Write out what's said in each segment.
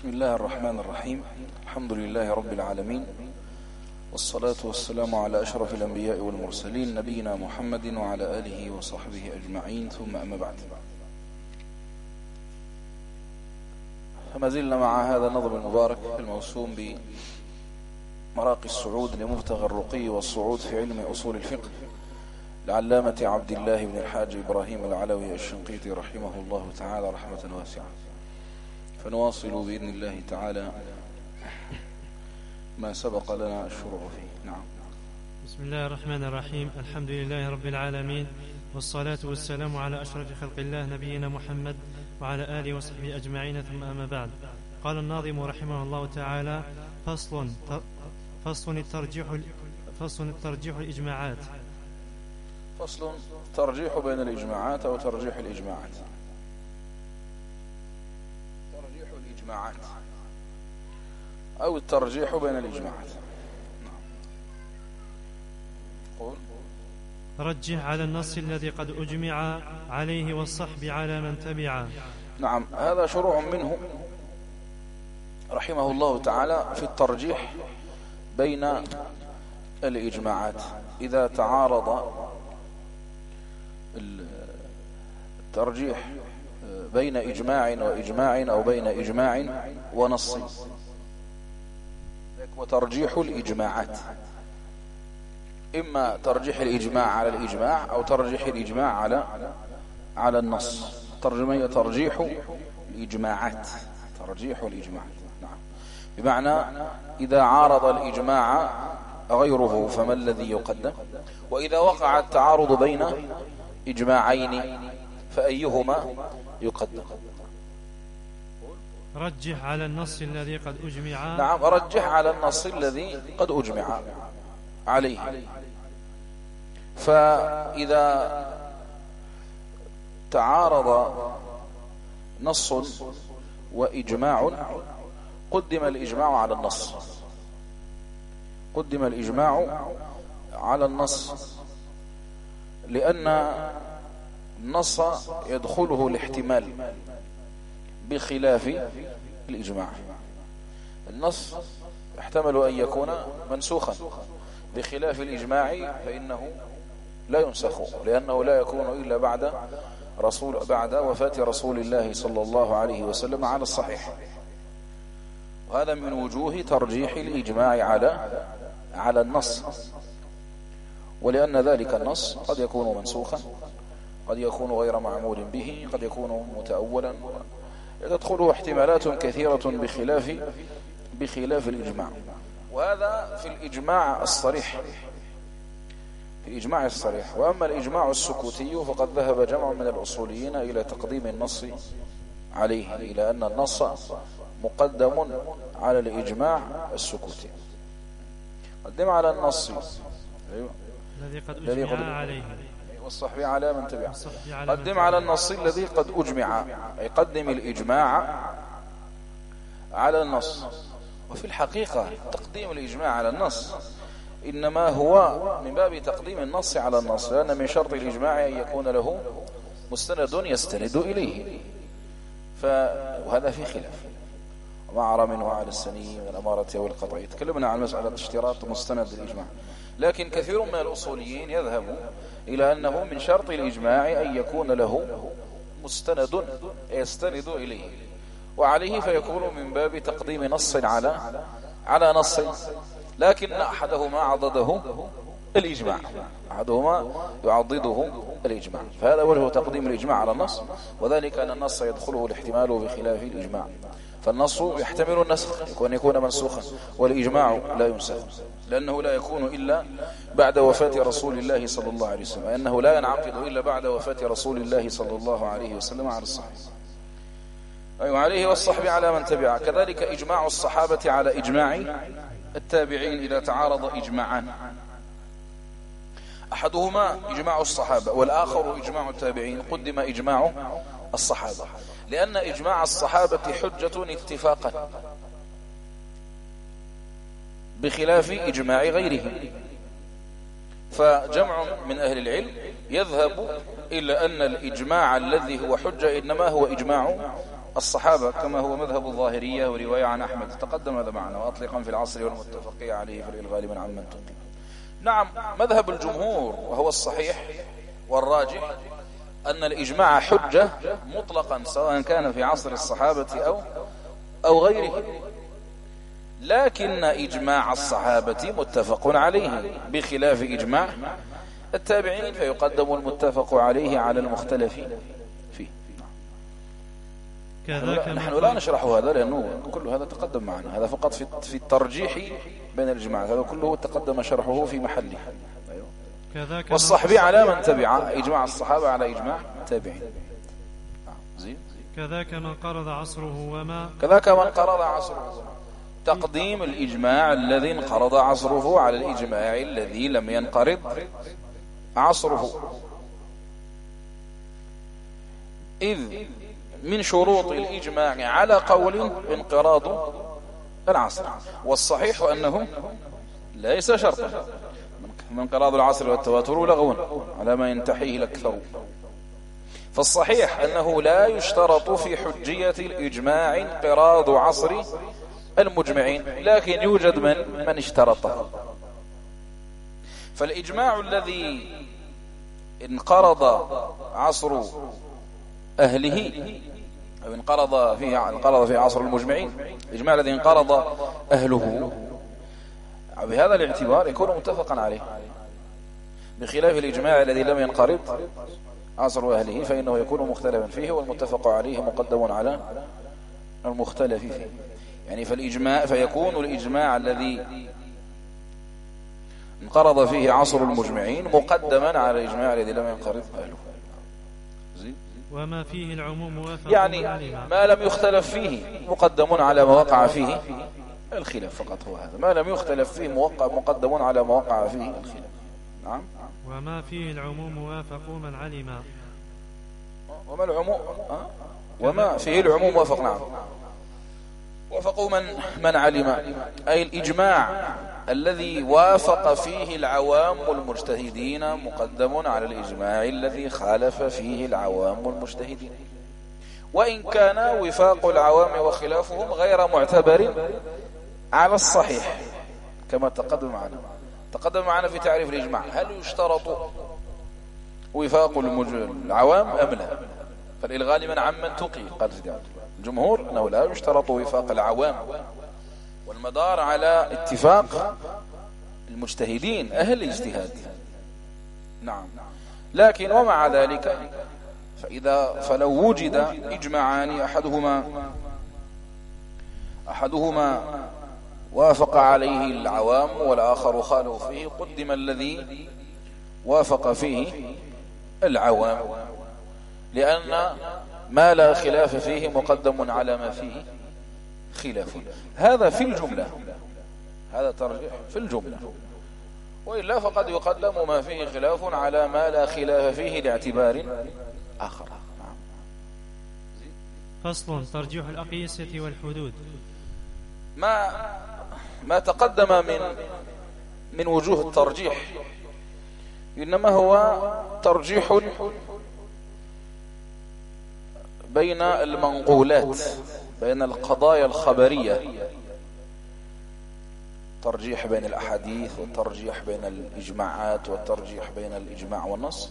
بسم الله الرحمن الرحيم. الحمد لله رب العالمين، والصلاة والسلام على أشرف الأنبياء والمرسلين نبينا محمد وعلى آله وصحبه أجمعين، ثم أما بعد. فما زلنا مع هذا النظم المبارك الموسوم بمراقي الصعود لمبتغى الرقي والصعود في علم أصول الفقه لعلامة عبد الله بن الحاج إبراهيم العلوي الشنقيطي رحمه الله تعالى رحمة واسعة. فنواصل بإذن الله تعالى ما سبق لنا الشروع فيه. نعم. بسم الله الرحمن الرحيم. الحمد لله رب العالمين، والصلاة والسلام على أشرف خلق الله نبينا محمد وعلى آله وصحبه أجمعين، ثم أما بعد. قال الناظم رحمه الله تعالى: فصل الترجيح الإجماعات. فصل ترجيح بين الإجماعات أو ترجيح الإجماعات. ترجيح الإجماعات أو الترجيح بين الإجماعات. قول: رجح على النص الذي قد أجمع عليه والصحب على من تبع. نعم، هذا شروع منه رحمه الله تعالى في الترجيح بين الإجماعات. إذا تعارض الترجيح بين إجماع وإجماع أو بين إجماع ونص، وترجيح الإجماعات إما ترجيح الإجماع على الإجماع أو ترجيح الإجماع على النص. ترجمة ترجيح الإجماعات، ترجيح الإجماعات. نعم، بمعنى إذا عارض الإجماع غيره فما الذي يقدم، وإذا وقع التعارض بين إجماعين فأيهما يقدم. رجح على النص الذي قد أجمع. نعم، رجح على النص الذي قد أجمع عليه. فإذا تعارض نص وإجماع قدم الإجماع على النص، قدم الإجماع على النص، لأن النص يدخله الاحتمال بخلاف الإجماع. النص يحتمل أن يكون منسوخا بخلاف الإجماع، فإنه لا ينسخ، لأنه لا يكون إلا بعد وفاة رسول الله صلى الله عليه وسلم على الصحيح. وهذا من وجوه ترجيح الإجماع على النص، ولأن ذلك النص قد يكون منسوخا، قد يكون غير معمول به، قد يكون متأولا، تدخله احتمالات كثيرة بخلاف الإجماع. وهذا في الإجماع الصريح، في الإجماع الصريح. وأما الإجماع السكوتي فقد ذهب جمع من الأصوليين إلى تقديم النص عليه، إلى أن النص مقدم على الإجماع السكوتي. قدم على النص الذي قد أجمع عليه والصحب على من تبعه. قدم على النص الذي قد أجمع، أي قدم الإجماع على النص. وفي الحقيقة تقديم الإجماع على النص إنما هو من باب تقديم النص على النص، لأن من شرط الإجماع أن يكون له مستند يستند إليه، وهذا في خلاف. وما أرى منه على السني من الأمارة والقطعية. تكلمنا عن مسألة اشتراط مستند الإجماع، لكن كثير من الأصوليين يذهب إلى أنه من شرط الإجماع أن يكون له مستند يستند إليه، وعليه فيكون من باب تقديم نص على نص، لكن أحدهما عضده الإجماع، أحدهما يعضده الإجماع. فهذا وجه تقديم الإجماع على النص، وذلك أن النص يدخله الاحتمال بخلاف الإجماع. فالنص يحتمل النسخ، يكون منسوخا، والإجماع لا ينسخ، لأنه لا يكون إلا بعد وفاة رسول الله صلى الله عليه وسلم، أنه لا ينعقد إلا بعد وفاة رسول الله صلى الله عليه وسلم على الصحيح، أي عليه والصحب على من تبعه. كذلك إجماع الصحابة على إجماع التابعين إذا تعارض إجماعان، أحدهما إجماع الصحابة والآخر إجماع التابعين، قدم إجماع الصحابة، لأن إجماع الصحابة حجة اتفاقا بخلاف إجماع غيرهم. فجمع من أهل العلم يذهب إلى أن الإجماع الذي هو حجة إنما هو إجماع الصحابة كما هو مذهب الظاهرية ورواية عن أحمد، تقدم هذا معنا، وأطلقا في العصر والمتفق عليه في الإلغاء من عمن تقي. نعم، مذهب الجمهور وهو الصحيح والراجح أن الإجماع حجة مطلقا سواء كان في عصر الصحابة أو غيره، لكن إجماع الصحابة متفق عليه بخلاف إجماع التابعين، فيقدم المتفق عليه على المختلف فيه. نحن لا نشرح هذا لأنه كل هذا تقدم معنا، هذا فقط في الترجيح بين الإجماع، هذا كله تقدم شرحه في محله. والصحبي على من تبع إجماع الصحابة على إجماع التابعين. كذاك من قرض عصره تقديم الإجماع الذي انقرض عصره على الإجماع الذي لم ينقرض عصره، إذ من شروط الإجماع على قول انقراض العصر، والصحيح أنه ليس شرطا، من انقراض العصر والتواتر لغو على ما ينتحيه الأكثر. فالصحيح أنه لا يشترط في حجية الإجماع انقراض عصر المجمعين، لكن يوجد من اشترطه. فالإجماع الذي انقرض عصر أهله أو انقرض في عصر المجمعين، الإجماع الذي انقرض أهله بهذا الاعتبار يكون متفقا عليه، بخلاف الإجماع الذي لم ينقرض عصر أهله فإنه يكون مختلفا فيه، والمتفق عليه مقدم على المختلف فيه. يعني فيكون الإجماع الذي انقرض فيه عصر المجمعين مقدما على الإجماع الذي لم ينقرض أهله. وما فيه العموم موافق، يعني ما لم يختلف فيه مقدم على ما وقع فيه الخلاف، فقط هو هذا، ما لم يختلف فيه مقدم على ما وقع فيه الخلاف. نعم. وما فيه العموم موافق من علم. وما العموم وما فيه العموم موافق، نعم، وافقوا من علم، أي الإجماع الذي وافق فيه العوام المجتهدين مقدم على الإجماع الذي خالف فيه العوام المجتهدين، وإن كان وفاق العوام وخلافهم غير معتبر على الصحيح، كما تقدم معنا في تعريف الإجماع. هل يشترط وفاق العوام أم لا؟ فالإلغاء لمن عمن تقي، قال الجمهور أنه لا يشترط وفاق العوام، والمدار على اتفاق المجتهدين أهل الاجتهاد. نعم، لكن ومع ذلك فلو وجد إجماعان أحدهما وافق عليه العوام والآخر خالف فيه، قدم الذي وافق فيه العوام، لأن ما لا خلاف فيه مقدم على ما فيه خلاف. هذا في الجملة، هذا ترجيح في الجملة، وإلا فقد يقدم ما فيه خلاف على ما لا خلاف فيه لاعتبار آخر. فصل: ترجيح الأقيسة والحدود. ما تقدم من وجوه الترجيح إنما هو ترجيح بين المنقولات، بين القضايا الخبرية، ترجيح بين الأحاديث، والترجيح بين الإجماعات، والترجيح بين الإجماع والنص،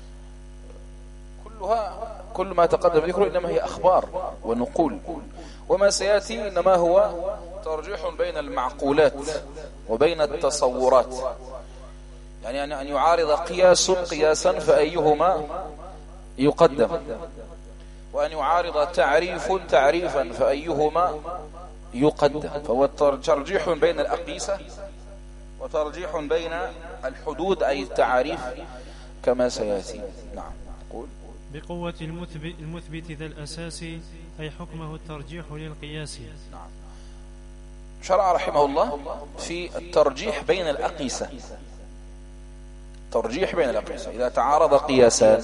كل ما تقدم ذكره إنما هي أخبار ونقول، وما سيأتي إنما هو ترجيح بين المعقولات وبين التصورات، يعني أن يعارض قياسا فأيهما يقدم، وأن يعارض تعريفا فأيهما يقدم. فهو ترجيح بين الأقيسة وترجيح بين الحدود أي التعاريف كما سيأتي. نعم. قول: بقوة المثبت ذا الأساس، أي حكمه الترجيح للقياس. نعم. شرع رحمه الله في الترجيح بين الأقيسة، ترجيح بين الأقيسة إذا تعارض قياسان،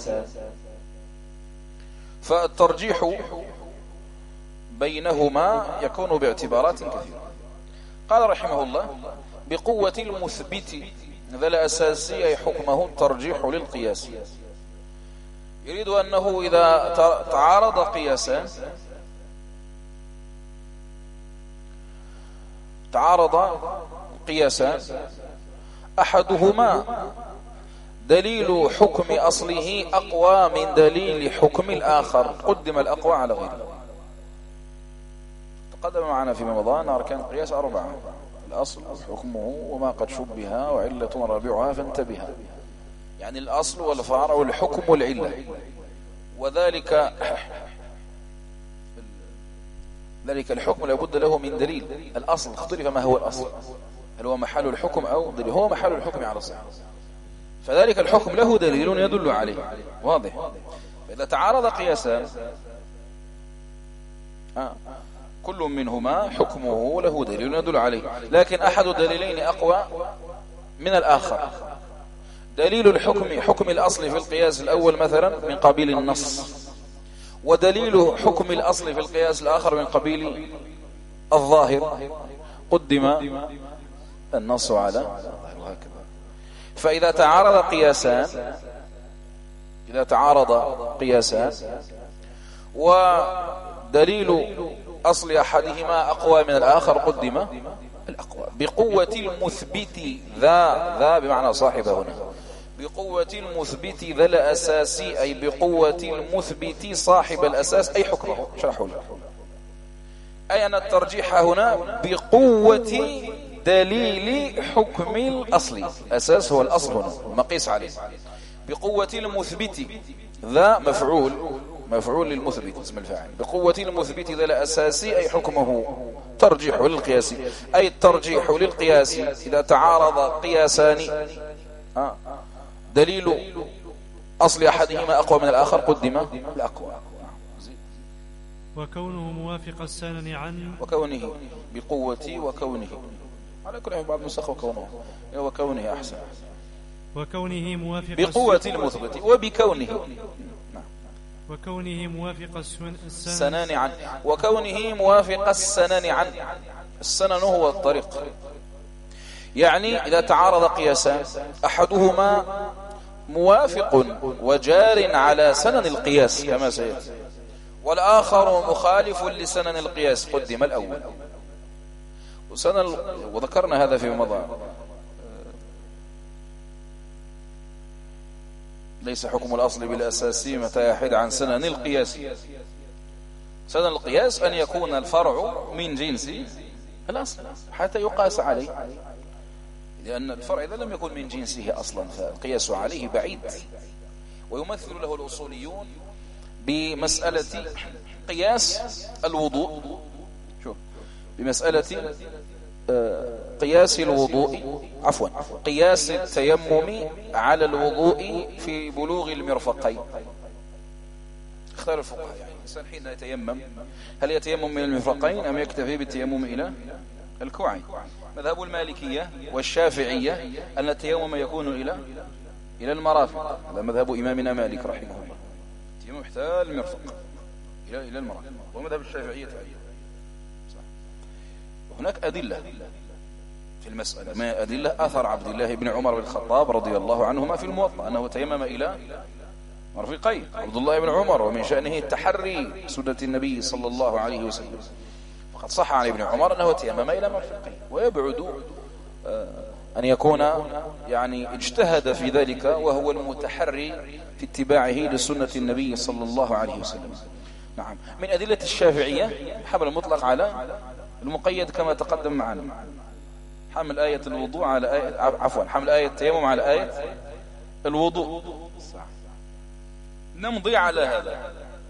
فالترجيح بينهما يكون باعتبارات كثيرة. قال رحمه الله: بقوة المثبت ذا الأساس، أي حكمه الترجيح للقياس. يريد أنه إذا تعارض قياسان تعارض قياسان أحدهما دليل حكم أصله أقوى من دليل حكم الآخر، قدم الأقوى على غيره. تقدم معنا فيما مضى أن أركان القياس 4، الأصل حكمه وما قد شبه وعلة رابعها فانتبها، يعني الأصل والفرع والحكم والعلة. وذلك الحكم لابد له من دليل. الأصل اختلف ما هو الأصل، هل هو محل الحكم أو دليل؟ هو محل الحكم على الصحة، فذلك الحكم له دليل يدل عليه، واضح. فإذا تعارض قياسان كل منهما حكمه له دليل يدل عليه، لكن أحد الدليلين أقوى من الآخر. دليل الحكم حكم الأصل في القياس الأول مثلا من قبيل النص، ودليل حكم الأصل في القياس الآخر من قبيل الظاهر، قدم النص على وهكذا. فإذا تعارض قياسان ودليل أصل أحدهما أقوى من الآخر قدم الأقوى بقوة المثبت ذا بمعنى صاحب هنا، بقوة المثبت ذا الأساس، أي بقوة المثبت صاحب الأساس، أي حكمه. شرحوا له أي أن الترجيح هنا بقوة دليل حكم الأصل. أساس هو الأصل هنا مقيس عليه. بقوة المثبت ذا مفعول للمثبت اسم الفاعل. بقوة المثبت ذا الأساس أي حكمه. ترجيح للقياس أي الترجيح للقياس إذا تعارض قياسان دليل أصل أحدهما أقوى من الآخر قدم الأقوى. وكونه موافق السنن عن وكونه بقوة وكونه على كل بعض نسخ وكونه أحسن. وكونه موافق بقوة المثبت وبكونه وكونه موافق السنن عن وكونه موافق السنن عن. السنن هو الطريق، يعني إذا تعارض قياسان أحدهما موافق وجار على سنن القياس كما سيأتي، والآخر مخالف لسنن القياس قدم الأول. وذكرنا هذا في مضى. ليس حكم الأصل بالأساس متى يحيد عن سنن القياس. سنن القياس أن يكون الفرع من جنس الأصل حتى يقاس عليه، لأن الفرع إذا لم يكن من جنسه أصلا فالقياس عليه بعيد. ويمثل له الأصوليون بمسألة قياس الوضوء، بمسألة قياس الوضوء قياس التيمم على الوضوء في بلوغ المرفقين. اختار الفقهاء يعني الإنسان حين يتيمم هل يتيمم من المرفقين أم يكتفي بالتيمم إلى الكوعين؟ مذهب المالكية والشافعية أن التيمم يكون إلى المرافق، هذا مذهب إمامنا مالك رحمه الله. التيمم يحتاج المرفق إلى المرافق، ومذهب الشافعية هناك أدلة في المسألة. ما أدلة؟ أثر عبد الله بن عمر بن الخطاب رضي الله عنهما في الموطأ أنه تيمم إلى مرفقين. عبد الله بن عمر ومن شأنه التحري سنة النبي صلى الله عليه وسلم، فقد صح عن ابن عمر أنه تيمم إلى مرفقين. ويبعد أن يكون يعني اجتهد في ذلك وهو المتحري في اتباعه لسنة النبي صلى الله عليه وسلم. نعم. من أدلة الشافعية حمل المطلق على المقيد كما تقدم معنا، حمل آية الوضوء على آية حمل آية التيمم على آية الوضوء. نمضي على هذا.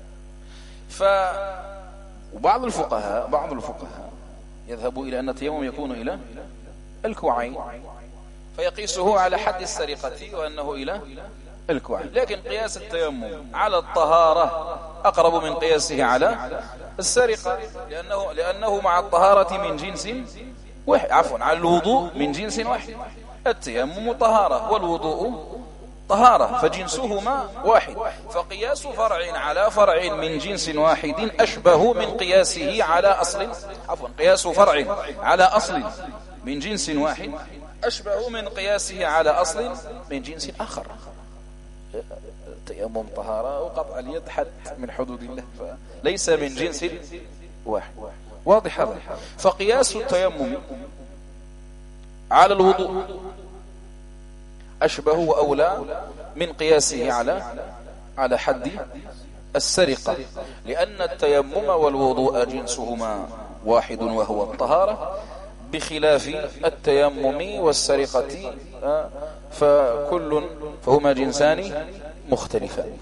وبعض الفقهاء يذهب إلى أن التيمم يكون إلى الكوعين فيقيسه على حد السرقة وأنه إلى الكوعين، لكن قياس التيمم على الطهارة أقرب من قياسه على السرقة، لأنه مع الطهارة من جنس واحد، على الوضوء من جنس واحد. التيمم طهارة والوضوء طهارة فجنسهما واحد، فقياس فرع على فرع من جنس واحد أشبه من قياسه على أصل قياس فرع على أصل من جنس واحد أشبه من قياسه على أصل من جنس آخر. التيمم طهارة وقطع اليد حد من حدود الله، فليس من جنس واحد. واضح هذا. فقياس التيمم على الوضوء أشبه وأولى من قياسه على حد السرقة، لأن التيمم والوضوء جنسهما واحد وهو الطهارة، بخلاف التيمم والسرقة فهما جنسان مختلفان.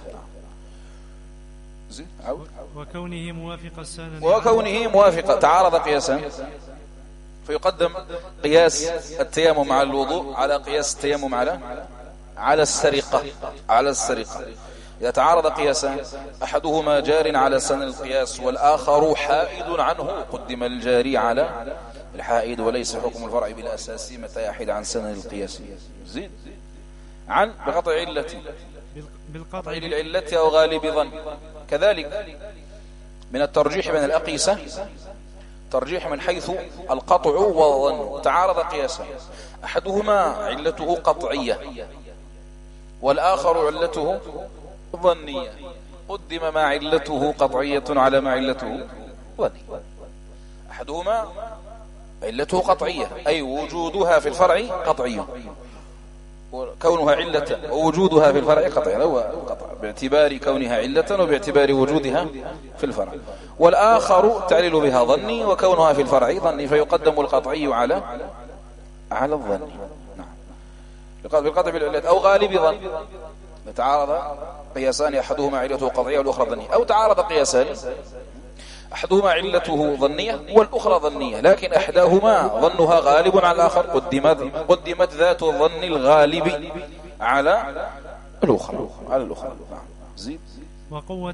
وكونه موافقا تعارض قياسان، فيقدم قياس التيمم على الوضوء على قياس التيمم على السرقة. إذا تعارض قياسان أحدهما جار على سن القياس والآخر حائد عنه، قدم الجاري على الحائد، وليس حكم الفرع بالأساس متى يحيد عن سن القياس. زيد عن بقطع علته، بالقطع للعلة أو غالب ظن. كذلك من الترجيح بين الأقيسة ترجيح من حيث القطع والظن. تعارض قياسا، أحدهما علته قطعية والآخر علته ظنية، قدم ما علته قطعية على ما علته ظنية. أحدهما علته قطعية أي وجودها في الفرع قطعي، وكونها علة ووجودها في الفرع قطعي، هو قطع باعتبار كونها علة وباعتبار وجودها في الفرع. والآخر تعليل بها ظني وكونها في الفرع ظني، فيقدم القطعي على الظني. نعم، بالقطع بالعلة أو غالب ظن. تعارض قياسان أحدهما علته قطعية والأخرى ظنية، أو تعارض قياسان أحدهما علته ظنية والأخرى ظنية، لكن أحداهما ظنها غالب على الآخر، قدمت ذات الظن الغالب على الأخرى. زيد. وقوة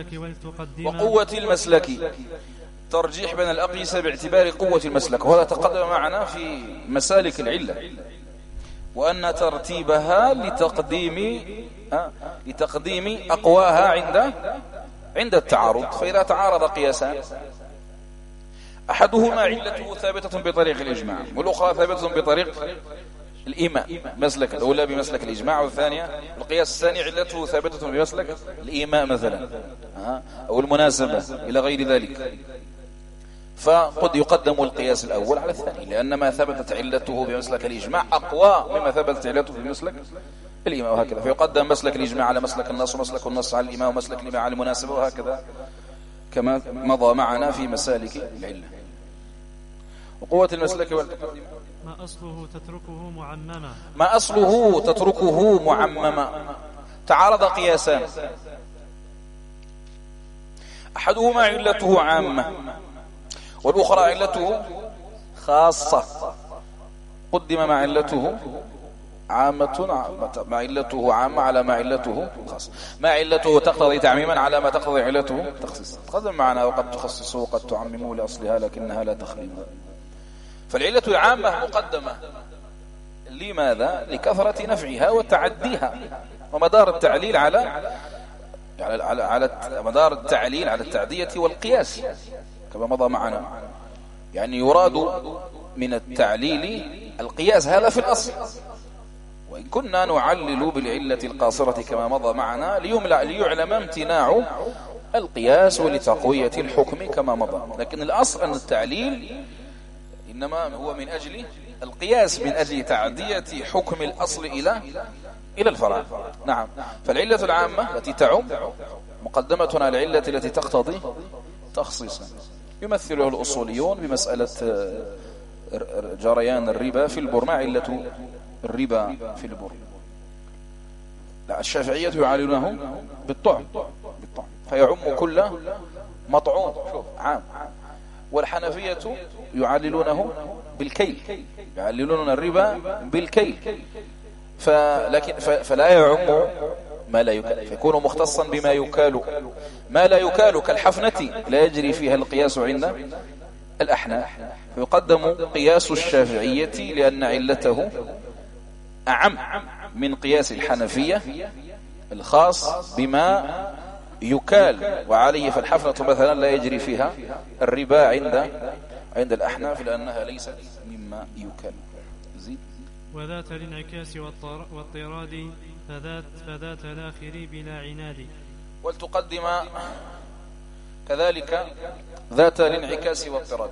المسلك ترجيح بين الأقيسة باعتبار قوة المسلك، وهذا تقدم معنا في مسالك العلة، وأن ترتيبها لتقديم أقواها عند التعارض. فإذا تعارض قياسان أحدهما علته ثابتة بطريق الإجماع والأخرى ثابتة بطريق الإيماء، مسلك الأولى بمسلك الإجماع والثانية القياس الثاني علته ثابتة بمسلك الإيماء مثلا أو المناسبة إلى غير ذلك، فقد يقدم القياس الأول على الثاني، لأن ما ثبتت علته بمسلك الإجماع أقوى مما ثبتت علته بمسلك الإيماء، وهكذا. فيقدم مسلك الإجماع على مسلك النص، ومسلك النص على الإيماء، ومسلك الإيماء على المناسبة، وهكذا كما مضى معنا في مسالك العلة. وقوة المسلك ما أصله تتركه معمما. تعارض قياسان أحدهما علته عامة والأخرى علته خاصة، قدم ما علته عامة ما علته عامة على ما علته خاصة، ما علته تقتضي تعميما على ما تقتضي علته تخصيص. تقدم معنا وقد تخصص وقد تعمم لأصلها لكنها لا تخرم. فالعلة العامة مقدمة، لماذا؟ لكثرة نفعها وتعديها، ومدار التعليل على مدار التعليل على التعدية والقياس كما مضى معنا. يعني يراد من التعليل القياس، هذا في الأصل، وإن كنا نعلل بالعلة القاصرة كما مضى معنا ليعلم امتناع القياس ولتقوية الحكم كما مضى، لكن الأصل أن التعليل إنما هو من أجل القياس، من أجل تعدية حكم الأصل إلى الفرع. نعم. فالعلة العامة التي تعم مقدمة على العلة التي تقتضي تخصيصا، يمثله الأصوليون بمسألة جريان الربا في البر. ما علة الربا في البر؟ لا، الشافعية يعللونه بالطعم فيعم كل مطعوم عام، والحنفية يعللونه بالكيل، يعللون الربا بالكيل، فلا يعم ما لا يكال، فيكون مختصا بما يكال. ما لا يكال كالحفنة لا يجري فيها القياس عند الأحناف، فيقدم قياس الشافعية لأن علته أعم من قياس الحنفية الخاص بما يكال، وعليه فالحفنة مثلا لا يجري فيها الربا عند الأحناف لأنها ليست مما يكال. زيد. وذات الانعكاس والطراد فذات الآخر بلا عناد. ولتقدم كذلك ذات الانعكاس واضطراد.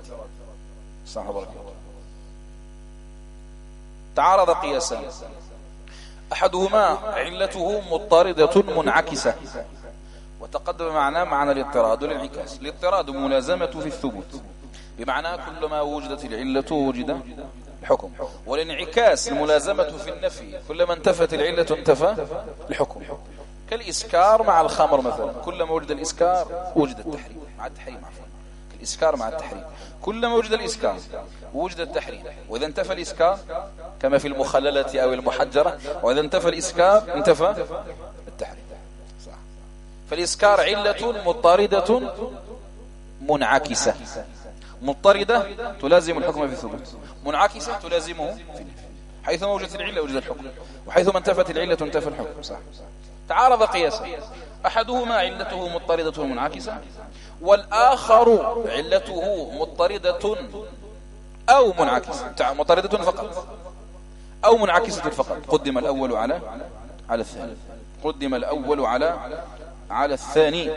تعارض قياسان، أحدهما علته مضطردة منعكسة، وتقدم معنا معنى الاضطراد والانعكاس. الاضطراد ملازمة في الثبوت، بمعنى كلما وجدت العلة وجد الحكم، والانعكاس الملازمة في النفي، كلما انتفت العلة انتفى الحكم. كالإسكار مع الخمر مثلا، كلما وجد الإسكار وجد التحريم مع التحريم، كالإسكار مع التحريم، كلما وجد الإسكار وجد التحريم. وإذا انتفى الإسكار كما في المخللة أو المحجرة، وإذا انتفى الإسكار انتفى التحريم. فالإسكار علة مضطردة منعكسة، مضطردة تلازم الحكم في الثبوت، منعكسة تلازمه في النفي. حيثما وجدت العلة وجد الحكم، وحيثما انتفت العلة انتفى الحكم. صح. تعارض قياسا، أحدهما علته مضطردة منعكسة، والآخر علته مضطردة أو منعكسة، مضطردة فقط أو منعكسة فقط. قدم الأول على الثاني، قدم الأول على الثاني،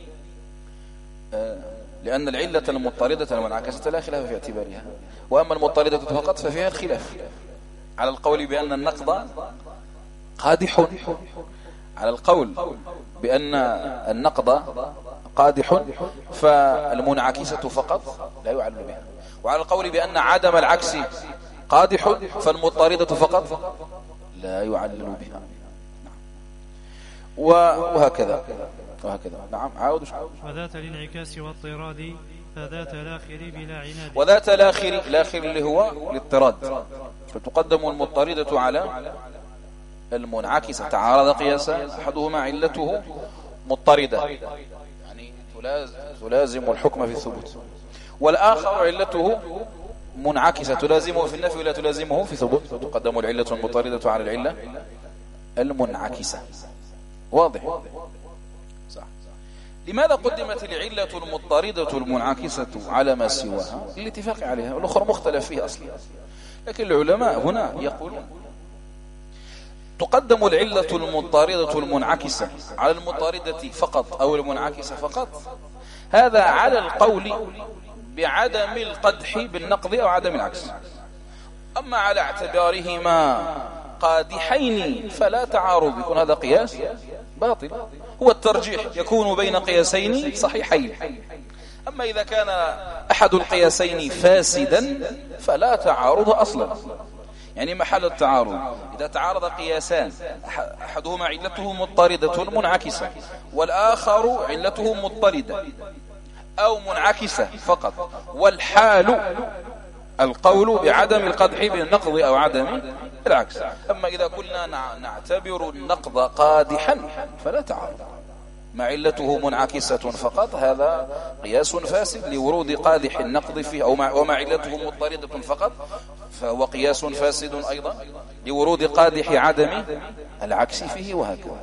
لأن العلة المضطردة المنعكسة لا خلاف في اعتبارها، وأما المضطردة فقط ففيها الخلاف على القول بأن النقض قادح، على القول بأن النقض قادح فالمنعكسة فقط لا يعل بها، وعلى القول بأن عدم العكس قادح فالمضطردة فقط لا يعلل بها. وهكذا. نعم. عاود. وذات الانعكاس واضطراد فذات الآخر بلا عناد. وذات الآخر اللي هو الاضطراد، فتقدم المضطردة على المنعكسة. تعارض قياسا، أحدهما علته مضطردة يعني تلازم الحكم في الثبوت، والآخر علته منعكسة تلازمه في النفي ولا تلازمه في الثبوت، فتقدم العلة المضطردة على العلة المنعكسة. واضح؟ صح. لماذا قدمت العلة المضطردة المنعكسة على ما سواها؟ الاتفاق عليها، والأخرى مختلف فيها أصلا. لكن العلماء هنا يقولون تقدم العلة المضطردة المنعكسة على المضطردة فقط أو المنعكسة فقط، هذا على القول بعدم القدح بالنقض أو عدم العكس. أما على اعتبارهما قادحين فلا تعارض، يكون هذا قياس باطل. هو الترجيح يكون بين قياسين صحيحين. أما إذا كان أحد القياسين فاسدا فلا تعارض أصلا. يعني محل التعارض إذا تعارض قياسان، أحدهما علته مضطردة منعكسة والآخر علته مضطردة أو منعكسة فقط، والحال القول بعدم القدح بالنقض أو عدم العكس. أما إذا كنا نعتبر النقض قادحا فلا تعارض، ما علته منعكسة فقط هذا قياس فاسد لورود قادح النقض فيه، وما علته مضطردة فقط فهو قياس فاسد أيضا لورود قادح عدم العكس فيه، وهكذا.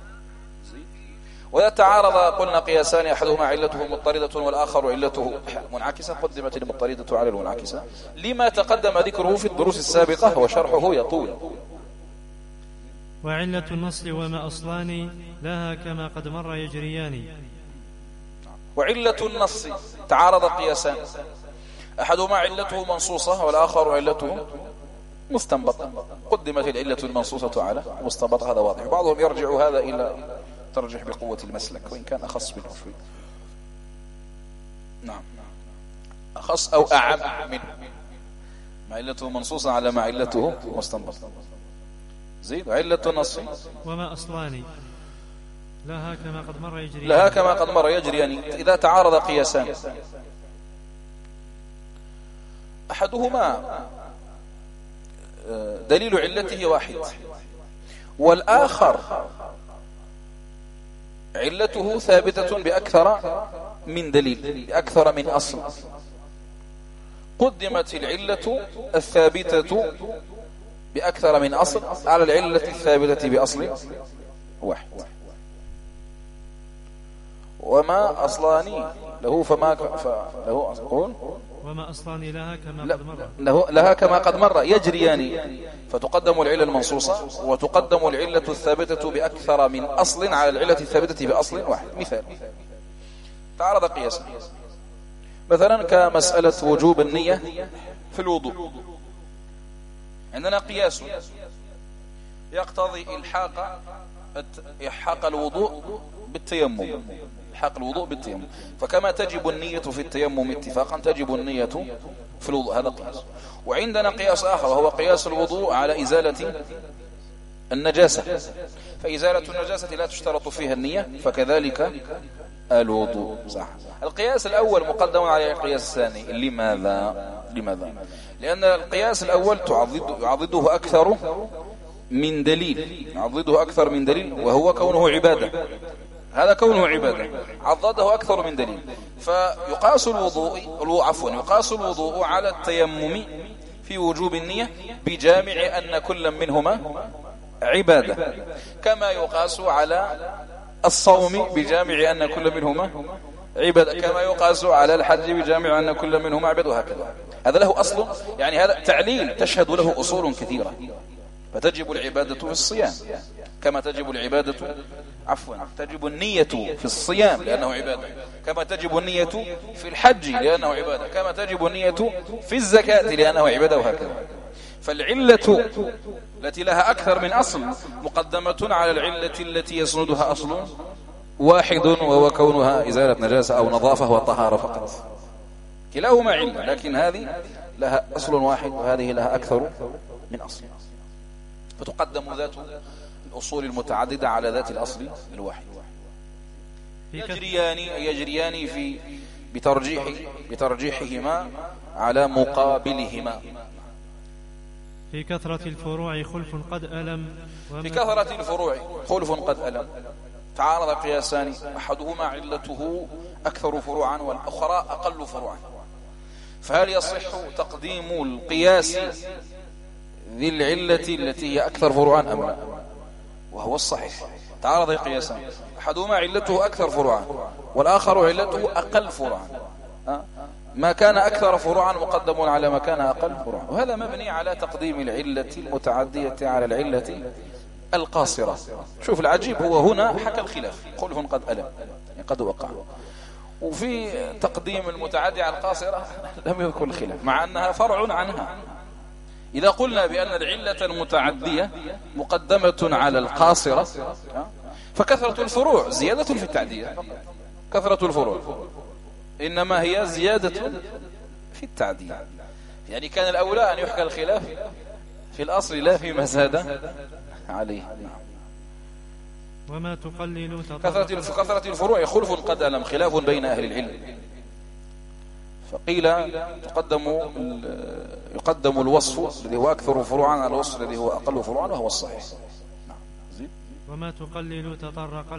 وإذا تعارض قلنا قياسان أحدهما علته مضطردة والآخر علته منعكسة، قدمت المضطردة على المنعكسة لما تقدم ذكره في الدروس السابقة وشرحه يطول. وعلة النص وما أصلان لها كما قد مر يجريان. وعلة النص تعارض قياسان، أحدهما علته منصوصة والآخر علته مستنبطة، قدمت العلة المنصوصة على مستنبط. هذا واضح. بعضهم يرجع هذا إلى ترجح بقوة المسلك، وإن كان أخص بالكفر. نعم، أخص أو أعم من ما علته منصوصة على ما علته مستنبط. زيد. علة النص وما أصلان لها كما قد مر يجريان. لها كما قد مر يجريان. إذا تعارض قياسان أحدهما دليل علته واحد والآخر علته ثابتة بأكثر من دليل، بأكثر من أصل، قدمت العلة الثابتة بأكثر من أصل على العلة الثابتة بأصل واحد. وما أصلان له فما له أقول وما أصلان لها كما قد مر لها كما قد مر يجريان، فتقدم العلة المنصوصة وتقدم العلة الثابتة بأكثر من أصل على العلة الثابتة بأصل واحد. مثال: تعارض قياسا. مثلا كمسألة وجوب النية في الوضوء، عندنا قياس يقتضي إلحاق الوضوء بالتيمم، إلحاق الوضوء بالتيمم. فكما تجب النية في التيمم اتفاقا تجب النية في الوضوء، هذا قياس. وعندنا قياس آخر وهو قياس الوضوء على إزالة النجاسة، فإزالة النجاسة لا تشترط فيها النية، فكذلك الوضوء. صح. القياس الأول مقدم على القياس الثاني. لماذا؟ لأن القياس الأول يعضده أكثر من دليل، وهو كونه عبادة. هذا كونه عبادة عضده أكثر من دليل. فيقاس يقاس الوضوء على التيمم في وجوب النية بجامع أن كل منهما عبادة، كما يقاس على الصوم بجامع أن كل منهما عبادة، كما يقاس على الحج بجامع أن كل منهما عبادة، وهكذا. هذا له أصل، يعني هذا تعليل تشهد له أصول كثيرة. فتجب العبادة في الصيام كما تجب تجب النية في الصيام لأنه عبادة، كما تجب النية في الحج لأنه عبادة، كما تجب النية في الزكاة لأنه عبادة، وهكذا. فالعلة التي لها أكثر من أصل مقدمة على العلة التي يسندها أصل واحد، وهو كونها إزالة نجاسة أو نظافة وطهارة فقط. كلاهما علة، لكن هذه لها أصل واحد وهذه لها أكثر من أصل، فتقدم ذات الأصول المتعددة على ذات الأصل الواحد. يجريان بترجيحهما على مقابلهما. في كثرة الفروع خلف قد ألم. في كثرة الفروع خلف قد ألم. تعارض قياسان، أحدهما علته أكثر فروعا والأخرى أقل فروعا، فهل يصح تقديم القياس ذي العلة التي هي أكثر فروعا أم لا؟ وهو الصحيح. تعارض قياسان، أحدهما علته أكثر فروعا والآخر علته أقل فروعا. ما كان أكثر فروعا مقدم على ما كان أقل فروعا، وهذا مبني على تقديم العلة المتعدية على العلة القاصرة. شوف العجيب، هو هنا حكى الخلاف خلف قد ألم، يعني قد وقع، وفي تقديم المتعدي على القاصرة لم يذكر الخلاف مع أنها فرع عنها. إذا قلنا بأن العلة المتعدية مقدمة على القاصرة فكثرة الفروع زيادة في التعدية، كثرة الفروع إنما هي زيادة في التعدية، يعني كان الأولى أن يحكى الخلاف في الأصل لا فيما زاد عليه. وما تقلل كثرة الفروع خلف قد ألم، خلاف بين أهل العلم. فقيل يقدم الوصف الذي هو أكثر فروعا على الوصف الذي هو أقل فروعا، وهو الصحيح. وما تقلل تطرق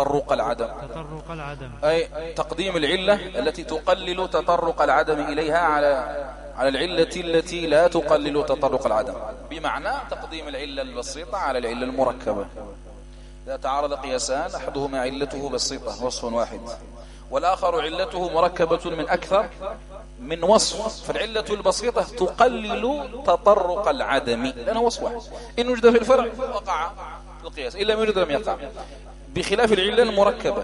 العدم أي تقديم العلة التي تقلل تطرق العدم إليها على العلة التي لا تقلل تطرق العدم، بمعنى تقديم العلة البسيطة على العلة المركبة. إذا تعارض قياسان أحدهما علته بسيطة وصف واحد والآخر علته مركبة من أكثر من وصف، فالعلة البسيطة تقلل تطرق العدم لأنه وصف واحد، إن وجد في الفرع وقع في القياس، إلا ما يوجد لم يقع، بخلاف العلة المركبة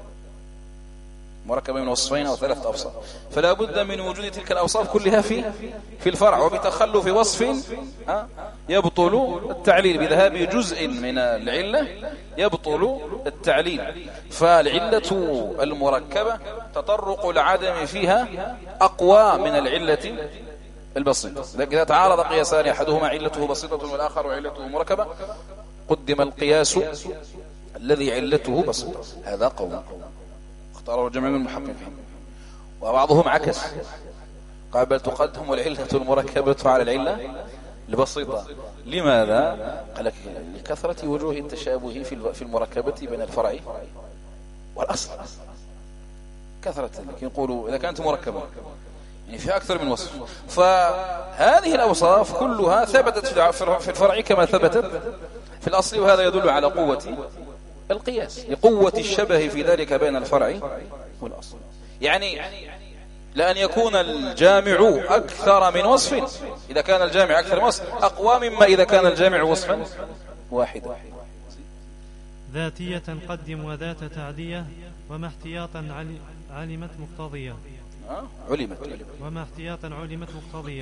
من وصفين أو ثلاثة أوصاف، فلا بد من وجود تلك الأوصاف كلها في الفرع، وبتخلف وصف يبطل التعليل، بذهاب جزء من العلة يبطل التعليل. فالعلة المركبة تطرق العدم فيها أقوى من العلة البسيطة. إذا تعارض قياسان أحدهما علته بسيطة والآخر علته مركبة قدم القياس الذي علته بسيطة. هذا قول اختاره جميع من المحققين، وبعضهم عكس قال بل تقدم العلة المركبة على العلة البسيطة. لماذا؟ قال لك لكثرة وجوه التشابه في المركبة بين الفرع والأصل، كثرة يقولوا إذا كانت مركبة يعني في أكثر من وصف، فهذه الأوصاف كلها ثبتت في الفرع كما ثبتت في الأصل، وهذا يدل على قوة القياس لقوة الشبه في ذلك بين الفرع والأصل. يعني لأن يكون الجامع أكثر من وصف، إذا كان الجامع أكثر من وصف أقوى مما إذا كان الجامع وصفا واحدا. ذاتية قدم وذات تعدية وما احتياطا علمت مقتضية. وما احتياطا علمت مقتضية.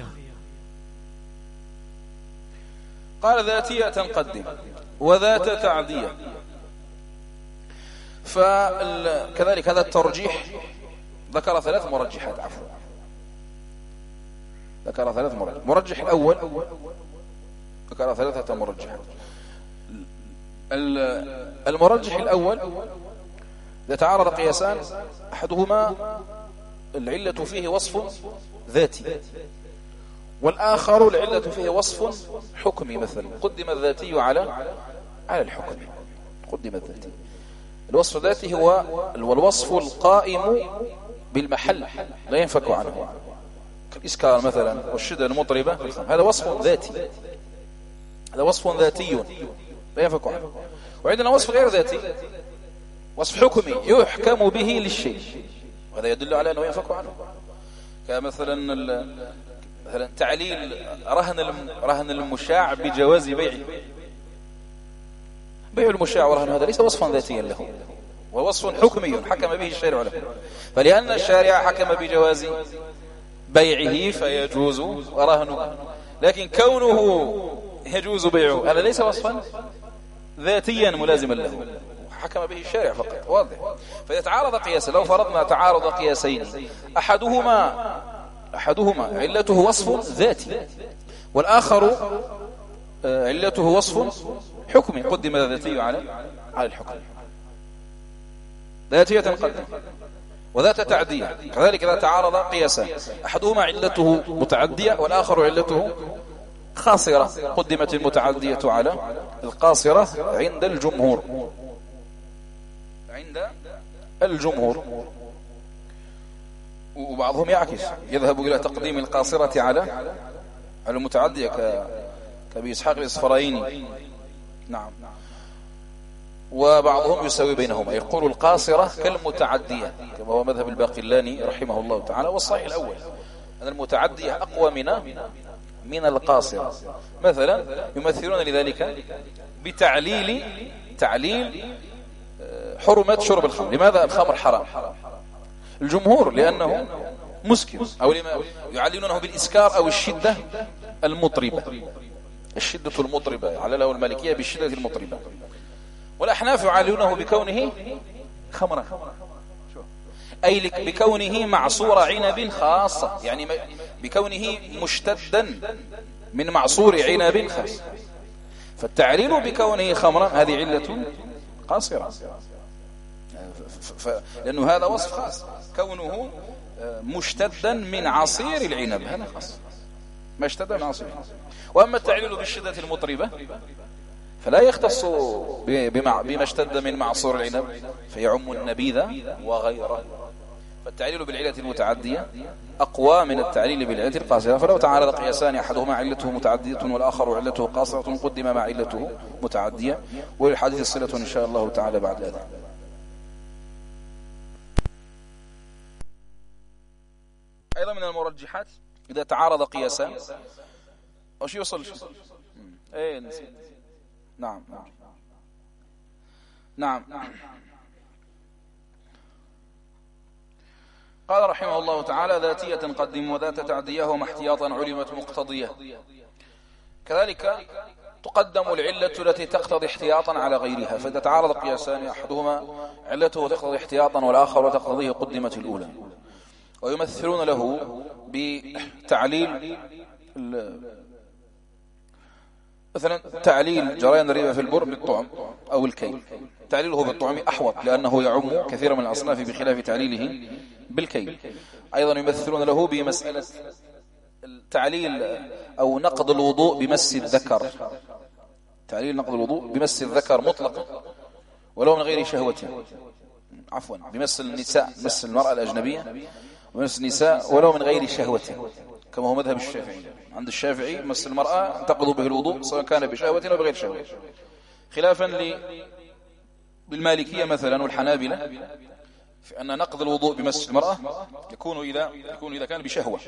قال ذاتية قدم وذات تعدية. فكذلك هذا الترجيح ذكر 3 مرجحات. ذكر 3 مرجحات. مرجح الأول ذكر 3 مرجحات. المرجح الأول إذا تعارض قياسان أحدهما العلة فيه وصف ذاتي والآخر العلة فيه وصف حكمي، مثلا قدم الذاتي على الحكمي. قدم الذاتي. الوصف الذاتي هو الوصف القائم بالمحل لا ينفك عنه، كالإسكار مثلا والشدة المطربة، هذا وصف ذاتي، هذا وصف ذاتي لا ينفك عنه. وعندنا وصف غير ذاتي، وصف حكمي يحكم به للشيء، وهذا يدل على أنه ينفك عنه، كمثلا تعليل رهن المشاع بجواز بيعه. بيع المشاع ورهن هذا ليس وصفا ذاتيا له، ووصف حكمي حكم به الشارع له، فلأن الشارع حكم بجواز بيعه فيجوز رهنه، لكن كونه يجوز بيعه هذا ليس وصفا ذاتيا ملازما له، حكم به الشارع فقط. واضح؟ فإذا تعارض قياسا، لو فرضنا تعارض قياسين أحدهما علته وصف ذاتي والآخر علته وصف حكمي، قدم الذاتي على الحكم. ذاتية قدم وذات تعدية. كذلك إذا تعارض قياسان أحدهما علته متعدية والآخر علته قاصرة، قدمت المتعدية على القاصرة عند الجمهور. وبعضهم يعكس، يذهب إلى تقديم القاصرة على المتعدية كأبي إسحاق الإصفرايني. نعم. وبعضهم يساوي بينهما، يقول القاصرة كالمتعدية كما هو مذهب الباقلاني رحمه الله تعالى. والصحيح الأول أن المتعدية أقوى من القاصرة. مثلا يمثلون لذلك بتعليل حرمة شرب الخمر. لماذا الخمر حرام؟ الجمهور لأنه مسكر، أو لما يعللونه بالإسكار أو الشدة المطربة. الشدة المطربة علله المالكية بالشدة المطربة، والأحناف يعللونه بكونه خمرا، أي بكونه معصور عنب خاصة، يعني بكونه مشتدا من معصور عنب خاص. فالتعليل بكونه خمرا هذه علة قاصرة، لأنه هذا وصف خاص، كونه مشتدا من عصير العنب هذا خاص، ما اشتد من عصير. وأما التعليل بالشدة المطربة فلا يختص بما اشتد من معصور العنب، فيعم النبيذ وغيره. فالتعليل بالعلة المتعدية أقوى من التعليل بالعلة القاصرة. فلو تعارض قياسان أحدهما علته متعدية والآخر علته قاصرة قدم مع علته متعدية، وللحديث صلة إن شاء الله تعالى بعد هذا. أيضا من المرجحات إذا تعارض قياسان أو شيء يوصل إيه نسيت. نعم. قال رحمه الله تعالى ذاتية قدم وذات تعدية وما احتياطا علمت مقتضية. كذلك تقدم العلة التي تقتضي احتياطا على غيرها. فإذا تعارض قياسان أحدهما علته تقتضي احتياطا والآخر تقتضيه قدمت الأولى. ويمثلون له بتعليل مثلا تعليل جريان الربا في البر بالطعم أو الكيل. تعليله بالطعم أحوط لأنه يعم كثيرا من الأصناف بخلاف تعليله بالكيل. أيضا يمثلون له بمسألة تعليل أو نقض الوضوء بمس الذكر. تعليل نقض الوضوء بمس الذكر مطلقا ولو من غير شهوته، عفوا بمس النساء، مس المرأة الأجنبية ومس النساء ولو من غير شهوته، كما هو مذهب الشافعي. عند الشافعي مس المرأة تنتقض به الوضوء سواء كان بشهوة أو بغير شهوة، خلافا بالمالكية مثلا والحنابلة في أن نقض الوضوء بمس المرأة يكون إذا كان بشهوة،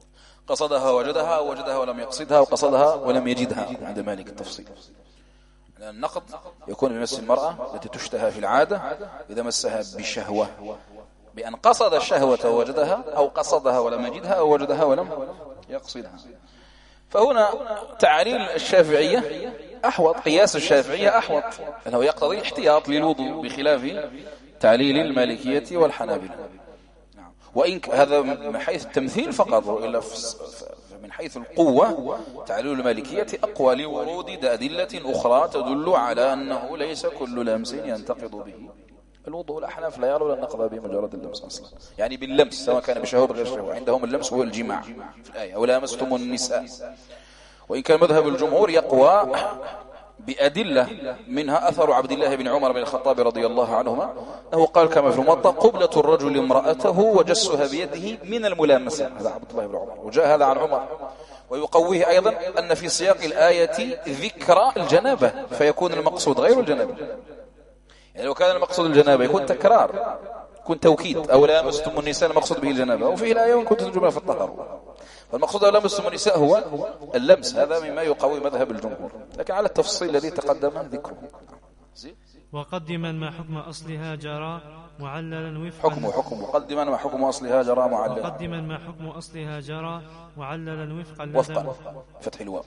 قصدها وجدها ولم يقصدها، وقصدها ولم يجدها عند مالك التفصيل. النقض يكون بمس المرأة التي تشتهى في العادة إذا مسها بشهوة، بأن قصد الشهوة ووجدها، أو قصدها ولم يجدها، أو وجدها ولم يقصدها. فهنا تعليل الشافعية أحوط، قياس الشافعية أحوط، أنه يقتضي احتياط للوضوء، بخلاف تعليل المالكية والحنابلة. وإن هذا من حيث التمثيل فقط، وإلا من حيث القوة تعليل المالكية أقوى لورود أدلة أخرى تدل على أنه ليس كل لمس ينتقض به الوضوء. الأحناف لا يرون النقض بمجرد اللمس أصلا، يعني باللمس سواء كان بشهوة غير شهوة، عندهم اللمس هو الجماع في الآية أو لامستم النساء. وإن كان مذهب الجمهور يقوى بأدلة، منها أثر عبد الله بن عمر بن الخطاب رضي الله عنهما أنه قال كما في الموطأ: قبلة الرجل امرأته وجسها بيده من الملامسة. هذا عبد الله بن عمر، وجاء هذا عن عمر. ويقويه أيضا أن في سياق الآية ذكر الجنابة، فيكون المقصود غير الجنابة. يعني لو كان المقصود الجنابة يكون تكرار، يكون توكيد، أو لامستم النساء المقصود به الجنابة، وفيه الآية وإن كنتم تجمعون في الطهر. فالمقصود أو لامستم النساء هو اللمس، هذا مما يقوي مذهب الجمهور، لكن على التفصيل الذي تقدم ذكره. وقدما ما حكم أصلها جرى معللا وفقا حكم وقدما ما حكم أصلها جرى معللا. وقدما ما حكم أصلها جرى معللا وفقا فتح الواو.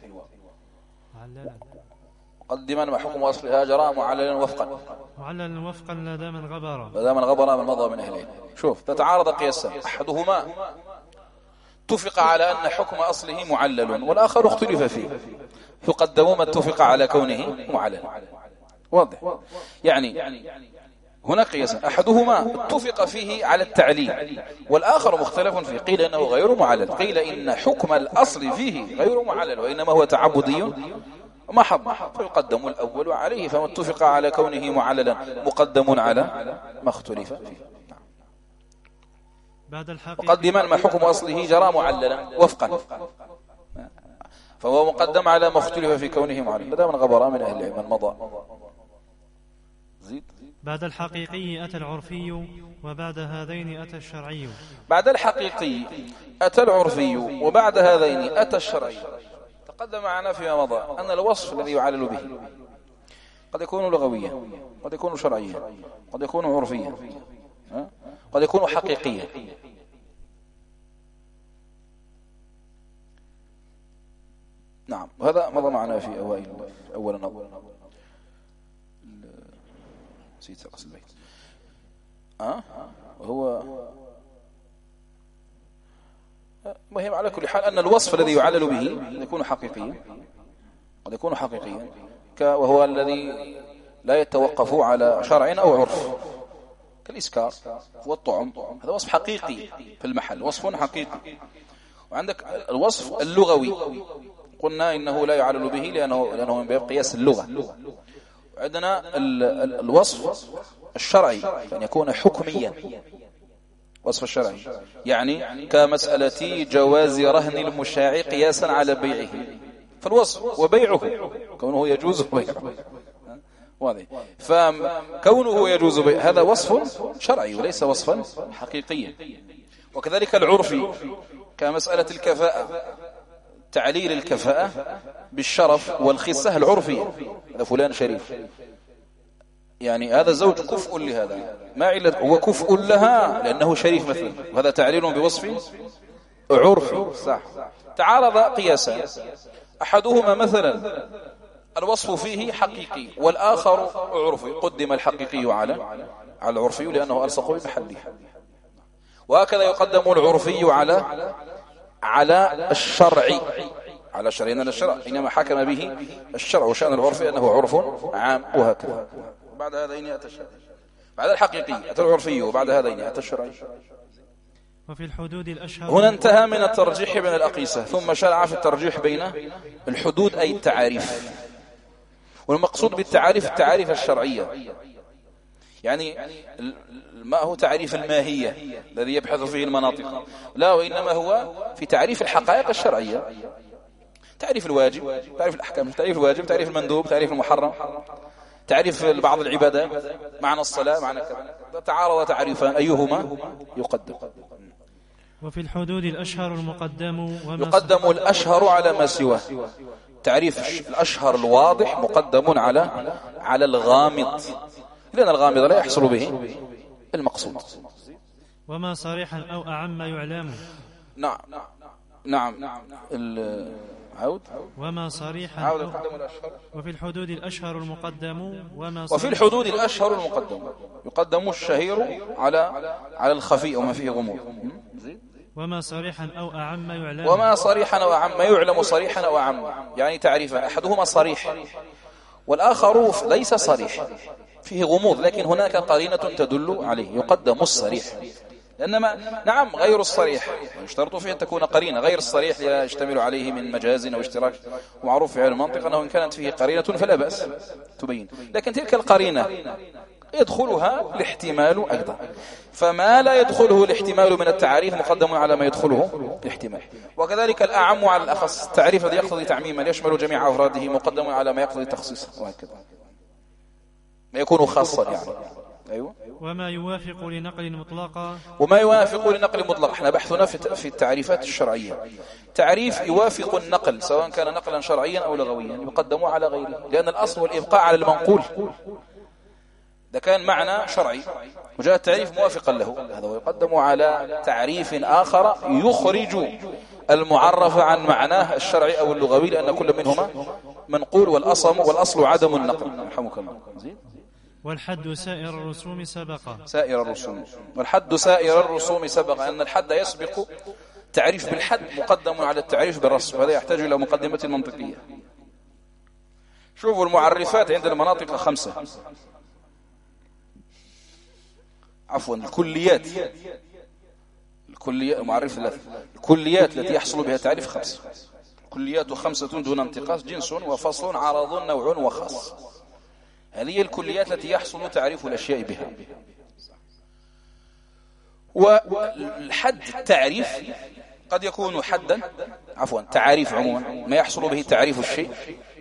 قدما ما حكم أصلها جرى معللا وفقا لدى من غبر من مضى من أهله. شوف تتعارض قياسا، أحدهما اتفق على أن حكم أصله معلل، والآخر اختلف فيه، يقدم ما اتفق على كونه معلل. واضح؟ يعني هنا قياسا، أحدهما اتفق فيه على التعليل، والآخر مختلف فيه، قيل إنه غير معلل، قيل إن حكم الأصل فيه غير معلل، وإنما هو تعبدي محض، فيقدم الأول عليه، فما اتفق على كونه معللا مقدم على ما اختلف فيه. وقدما ما حكم أصله جرى معللا وفقا، فهو مقدم على ما اختلف في كونه معللا لدى من غبر من أهل العلم من مضى. زيد. بعد الحقيقي أتى العرفي، وبعد هذين أتى الشرعي. بعد الحقيقي أتى العرفي، وبعد هذين أتى الشرعي. تقدم معنا فيما مضى أن الوصف الذي يعلل به قد يكون لغويا، قد يكون شرعيا، قد يكون عرفيا، قد يكون حقيقيا. نعم، وهذا مضى معنا في أول النظر. نسيت رأس البيت. وهو مهم على كل حال أن الوصف الذي يعلل به يكون حقيقيا، قد يكون حقيقيا، وهو الذي لا يتوقف على شرع أو عرف، كالإسكار والطعم، هذا وصف حقيقي في المحل، وصف حقيقي. وعندك الوصف اللغوي، قلنا إنه لا يعلل به لأنه من باب قياس اللغة. وعندنا الوصف الشرعي، أن يكون حكميا. وصف الشرعي يعني كمسألة جواز رهن المشاع قياسا على بيعه، فالوصف وبيعه كونه يجوز بيعه واضح، فكونه يجوز بيعه هذا وصف شرعي وليس وصفا حقيقيا. وكذلك العرفي كمسألة الكفاءة، تعليل الكفاءة بالشرف والخصة العرفي، هذا فلان شريف، يعني هذا الزوج كفء لهذا، ما علة هو كفء لها لأنه شريف مثلا، وهذا تعليل بوصف عرفي صح. تعارض قياسا، أحدهما مثلا الوصف فيه حقيقي والآخر عرفي، قدم الحقيقي على العرفي لأنه ألصق بمحله، وهكذا يقدم العرفي على الشرعي، على الشرع، لأن الشرع إنما حكم به الشرع، وشأن العرفي أنه عرف عام، وهكذا. بعد هذين أتى الشرع، بعد الحقيقي أتى العرفي، وبعد هذين أتى الشرعي. وفي الحدود الأشهر. هنا انتهى من الترجيح بين الأقيسة، ثم شرع في الترجيح بين الحدود أي التعاريف. والمقصود بالتعاريف التعاريف الشرعية، يعني ما هو تعريف الماهية الذي يبحث فيه المناطق، لا، وإنما هو في تعريف الحقائق الشرعية، تعريف الواجب، تعريف الأحكام، تعريف الواجب، تعريف المندوب، تعريف المحرم، تعريف بعض العبادات، معنى الصلاة، معنى كذا. تعارض تعريفان أيهما يقدم. وفي الحدود الأشهر المقدم، يقدم الأشهر على ما سواه. التعريف الأشهر الواضح مقدم على الغامض، لأن الغامض لا يحصل به المقصود. وما صريحا أو أعم يعلم. نعم عود. وما صريحا عود يقدم الأشهر. وفي الحدود الأشهر المقدم. وفي الحدود الأشهر المقدم يقدم الشهير على الخفي وما فيه غموض. وما صريحا أو أعم يعلم. وما صريحا أو أعم يعلم صريحا أو أعم، يعني تعريفا أحدهما صريح والآخر ليس صريح فيه غموض، لكن هناك قرينة تدل عليه، يقدم الصريح. إنما نعم غير الصريح يشترط فيه أن تكون قرينة، غير الصريح لا يشتمل عليه من مجاز أو اشتراك، ومعروف في علم المنطق أنه إن كانت فيه قرينة فلا بأس تبين، لكن تلك القرينة يدخلها الاحتمال أيضا، فما لا يدخله الاحتمال من التعريف مقدم على ما يدخله الاحتمال. وكذلك الأعم على الأخص، التعريف الذي يقتضي تعميما يشمل جميع أفراده مقدم على ما يقتضي تخصيصه، وهكذا ما يكون خاصا يعني. أيوة. وما يوافق لنقل مطلقا. وما يوافق لنقل مطلق، احنا بحثنا في التعريفات الشرعية. تعريف يوافق النقل سواء كان نقلا شرعيا أو لغويا يقدم على غيره، لأن الأصل والإبقاء على المنقول، ده كان معنى شرعي وجاء التعريف موافقا له، هذا يقدم على تعريف آخر يخرج المعرف عن معناه الشرعي أو اللغوي، لأن كل منهما منقول والأصل عدم النقل. رحمك الله. والحد سائر الرسوم سبق. سائر الرسوم، والحد سائر الرسوم سبق، أن الحد يسبق تعريف بالحد مقدم على التعريف بالرسم، وهذا يحتاج إلى مقدمة منطقية. شوفوا المعرفات عند المناطق 5، عفوا الكليات معرفة 3، الكليات التي يحصل بها تعريف 5. كليات 5 دون انتقاص، جنس وفصل عرض نوع وخاص، هذه الكليات التي يحصل تعريف الأشياء بها. والحد التعريف قد يكون حدا، عفوا تعريف عموما ما يحصل به تعريف الشيء،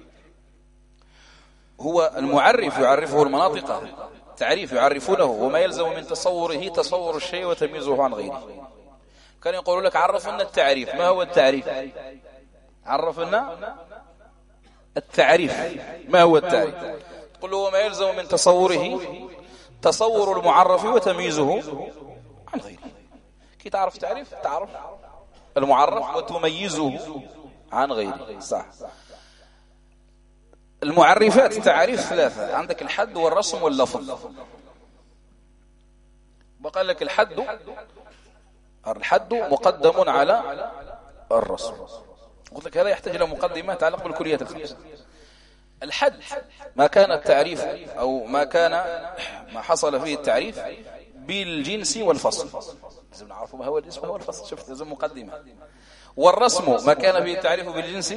هو المعرف يعرفه المناطق تعريف يعرفونه، وما يلزم من تصوره تصور الشيء وتمييزه عن غيره. كان يقول لك عرفنا التعريف، ما هو التعريف؟ عرفنا التعريف، ما هو التعريف؟ قل له وما يلزم من تصوره تصور المعرف وتمييزه عن غيره. كي تعرف تعرف المعرف وتميزه عن غيره، صح. المعرفات التعريف 3، عندك الحد والرسم واللفظ. وقال لك الحد مقدم على الرسم، قلت لك هذا يحتاج إلى مقدمة تتعلق بالكليات 5. الحد ما كان التعريف أو ما حصل فيه التعريف بالجنس والفصل، لازم نعرف ما هو الجنس وما هو الفصل، شفت لازم مقدمة. والرسم ما كان فيه التعريف بالجنس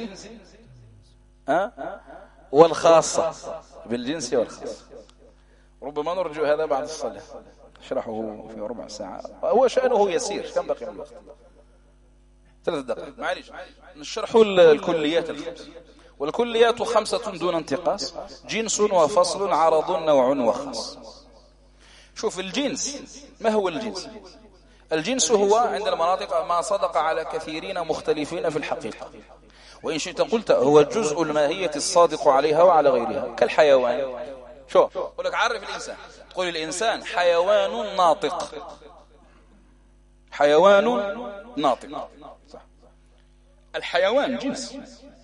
والخاصة، بالجنس والخاصة. ربما نرجو هذا بعد الصلاة، شرحه في ربع ساعة، هو شأنه يسير. كم بقي من الوقت؟ 3 دقائق، معليش. نشرح الكليات 5. والكليات 5 دون انتقاص، جنس وفصل عرض نوع وخاص. شوف الجنس، ما هو الجنس؟ الجنس هو عند المناطق ما صدق على كثيرين مختلفين في الحقيقة، وإن شئت قلت هو جزء الماهية الصادق عليها وعلى غيرها، كالحيوان. شو أقول لك عرف الإنسان، تقول الإنسان حيوان ناطق، حيوان ناطق، صح. الحيوان جنس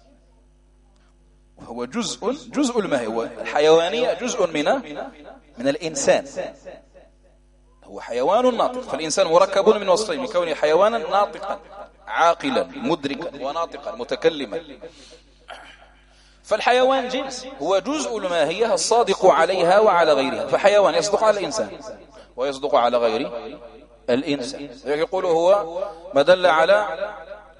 وهو جزء الماهية، الحيوانية جزء من الإنسان، هو حيوان ناطق. فالإنسان مركب من وصفين، من كونه حيوانا ناطقا عاقلا مدركا وناطقا متكلما. فالحيوان جنس هو جزء الماهية الصادق عليها وعلى غيرها، فحيوان يصدق على الإنسان ويصدق على غير الإنسان. يقول هو ما دل على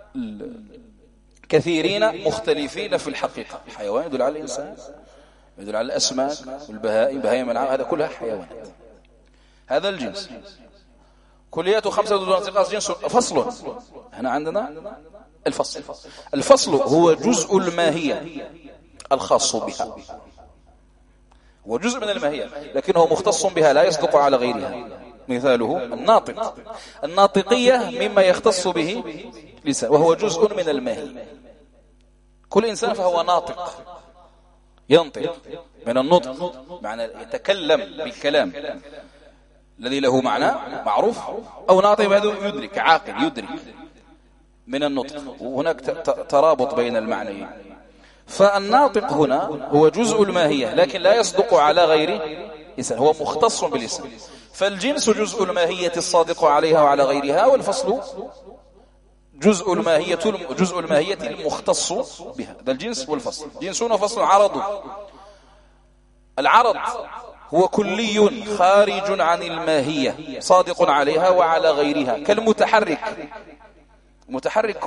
كثيرين مختلفين في الحقيقة. الحيوان يدل على الإنسان، يدل على الأسماك والبهائم، بهائم العام، هذا كلها حيوانات. هذا الجنس. كليات 5 دون انتقاص، جنس. فصل، هنا عندنا الفصل هو جزء الماهية الخاص بها، هو جزء من الماهية لكنه مختص بها لا يصدق على غيرها. مثاله الناطق، الناطقية مما يختص به لسان، وهو جزء من الماهية. كل إنسان فهو ناطق، ينطق من النطق، معنى يتكلم بالكلام الذي له معنى معروف، أو ناطق يدرك، عاقل يدرك من النطق، وهناك ترابط بين المعنيين. فالناطق هنا هو جزء الماهية، لكن لا يصدق على غيره إنسان، هو مختص بالاسم. فالجنس جزء الماهية الصادق عليها وعلى غيرها، والفصل جزء الماهية المختص بها. ده الجنس والفصل. جنس وفصل. عرض. العرض هو كلي خارج عن الماهية صادق عليها وعلى غيرها، كالمتحرك. متحرك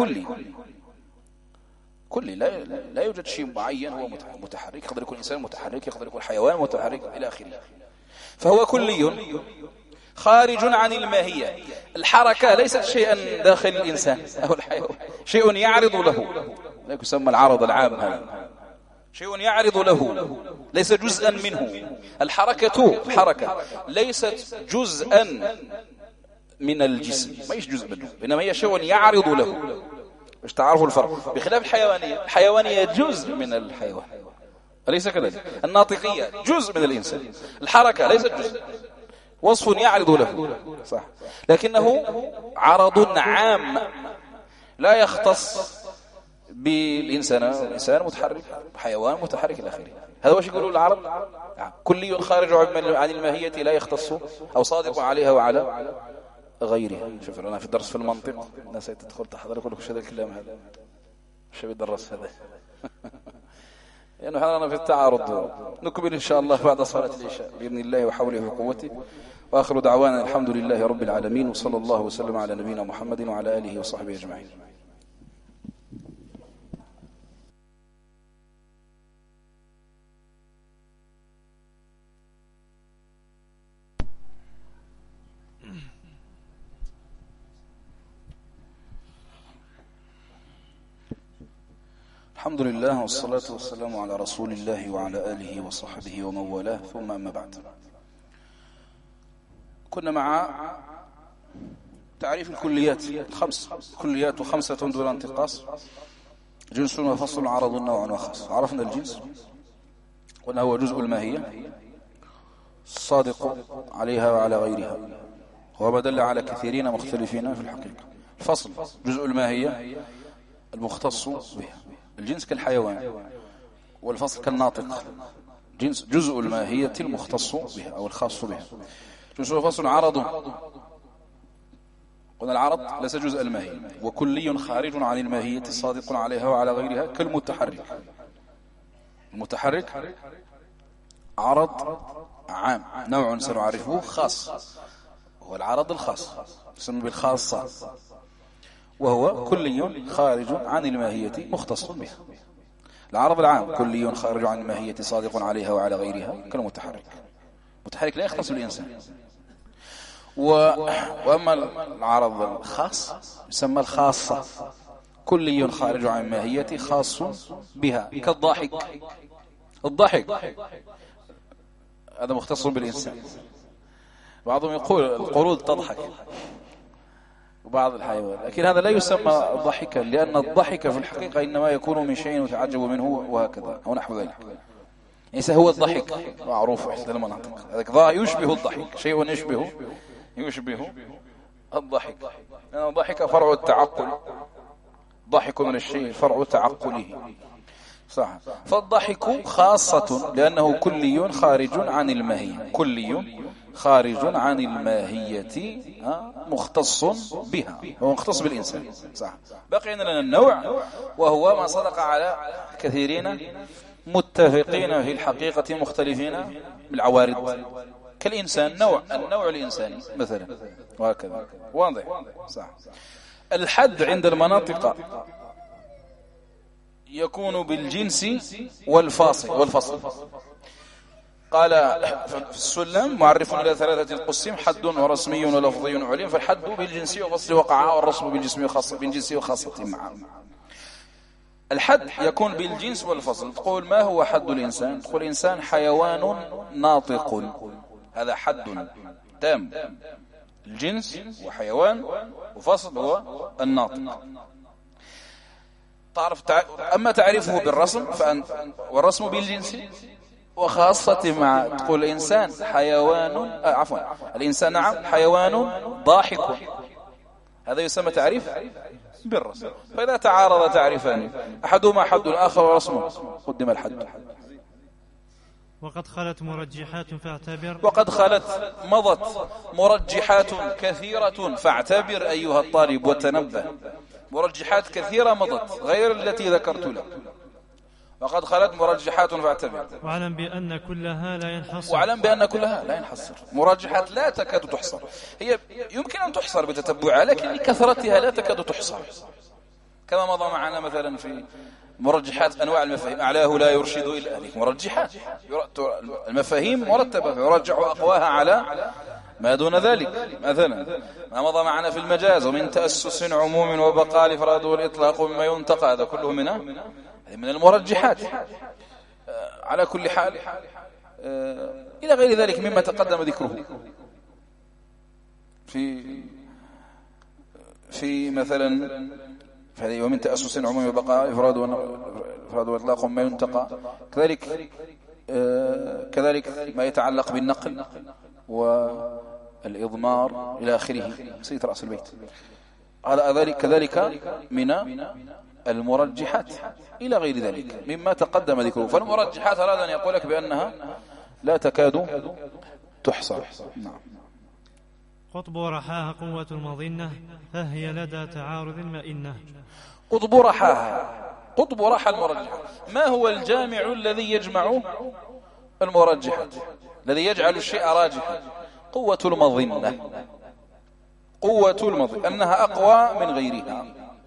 كلي لا يوجد شيء معين هو متحرك. يقدر يكون إنسان متحرك، يقدر يكون حيوان متحرك إلى آخره. فهو كلي خارج عن الماهية. الحركة ليست شيئا داخل الإنسان أو الحيوان، شيء يعرض له، لا يسمى العرض العام هذا، شيء يعرض له ليس جزءا منه. الحركة ليست جزءا من الجسم، ما هيش جزء منه، إنما هي شيء يعرض له. مش تعرفوا الفرق؟ بخلاف الحيوانية جزء من الحيوان، أليس كذلك؟ الناطقية جزء من الإنسان. الحركة ليست جزء، وصف يعرض له، صح، لكنه عرض عام لا يختص بالإنسان. إنسان متحرك، حيوان متحرك إلى آخره. هذا وش يقولوا العرب؟ كلي خارج عن الماهية لا يختص أو صادق عليها وعلى غيرها. شوف أنا في الدرس في المنطق الناس تدخل تحضر يقول لك وش هذا الكلام هذا، وش بيدرس هذا؟ لأنه حضرنا في التعارض. نكمل إن شاء الله بعد صلاة العشاء بإذن الله وحوله وقوته. وآخر دعوانا الحمد لله رب العالمين، وصلى الله وسلم على نبينا محمد وعلى آله وصحبه أجمعين. الحمد لله والصلاة والسلام على رسول الله وعلى آله وصحبه ومن والاه، ثم أما بعد. كنا مع تعريف الكليات الخمس، كليات خمسة دون انتقاص: جنس وفصل، عرض، نوع وخاص. عرفنا الجنس قلنا هو جزء الماهية الصادق عليها وعلى غيرها، وهو دل على كثيرين مختلفين في الحقيقة. الفصل جزء الماهية المختص بها. الجنس كالحيوان، والفصل كالناطق. جنس جزء الماهية المختص بها أو الخاص بها. جنس وفصل. عرض، قلنا العرض ليس جزء الماهية، وكلي خارج عن الماهية صادق عليها وعلى غيرها، كالمتحرك. المتحرك عرض عام، نوع سنعرفه خاص، هو العرض الخاص يسمى بالخاصة، وهو كلي خارج عن الماهية مختص بها. العرض العام كلي خارج عن الماهية صادق عليها وعلى غيرها، كالمتحرك. المتحرك لا يختص بالإنسان. وأما العرض الخاص يسمى الخاصة، كلي خارج عن الماهية خاص بها، كالضاحك. الضحك هذا مختص بالإنسان. بعضهم يقول القرود تضحك وبعض الحيوان، لكن هذا لا يسمى ضحكا، لأن الضحك في الحقيقة إنما يكون من شيء يتعجب منه وهكذا أو نحو ذلك. ليس هو الضحك معروف في إحدى المناطق، هذا يشبه الضحك، شيء يشبه الضحك، لأن الضحك فرع التعقل، ضحك من الشيء فرع تعقله، صح. فالضحك خاصة لأنه كلي خارج عن الماهية، كلي خارج عن الماهية مختص بها، هو مختص بالإنسان، صح. بقي لنا النوع، وهو ما صدق على كثيرين متفقين في الحقيقة مختلفين بالعوارض، كالإنسان النوع الإنساني مثلا، وهكذا. واضح، صح. الحد عند المناطق يكون بالجنس والفصل. قال في السلم: معرف إلى ثلاثة القسم: حد ورسمي ولفظي وعلم. فالحد بالجنس وفصل وقع، والرسم بالجنس وخاصة معه. الحد يكون بالجنس والفصل. تقول: ما هو حد الإنسان؟ تقول: الإنسان حيوان ناطق، هذا حد تام. الجنس وحيوان، وفصل هو الناطق. أما تعرفه بالرسم والرسم بالجنس، وخاصة مع تقول الإنسان حيوان الإنسان نعم حيوان ضاحك، هذا يسمى تعريف بالرسم. فإذا تعارض تعريفان أحدهما حد الآخر ورسمه قدم الحد. وقد خلت مرجحات فاعتبر، وقد خلت مضت مرجحات كثيرة فاعتبر أيها الطالب وتنبه. مرجحات كثيرة مضت غير التي ذكرت لك. وقد خلت مرجحات فاعتبر، واعلم بأن كلها لا ينحصر. واعلم بأن كلها لا ينحصر. مرجحات لا تكاد تحصر، هي يمكن أن تحصر بتتبعها لكن لكثرتها لا تكاد تحصر. كما مضى معنا مثلا في مرجحات أنواع المفاهيم، أعلاه لا يرشد إلا هذه مرجحات، المفاهيم مرتبة يرجح أقواها على ما دون ذلك. مثلا ما مضى معنا في المجاز، ومن تأسس عموم وبقاء الإفراد والإطلاق مما ينتقى، هذا كله من المرجحات. على كل حال إلى غير ذلك مما تقدم ذكره في مثلا ومن تأسس عموم وبقاء الإفراد والإطلاق مما ينتقى، كذلك ما يتعلق بالنقل والإضمار إلى آخره، سيد رأس البيت. هذا كذلك من المرجحات إلى غير ذلك مما تقدم ذكره. فالمرجحات أراد أن يقول لك بأنها لا تكاد تحصر. نعم. قطب رحاها قوة المظنة، فهي لدى تعارض مئنة. قطب رحى المرجحات. ما هو الجامع الذي يجمع المرجحات، الذي يجعل الشيء راجحا؟ قوة المظنة. أنها أقوى من غيرها،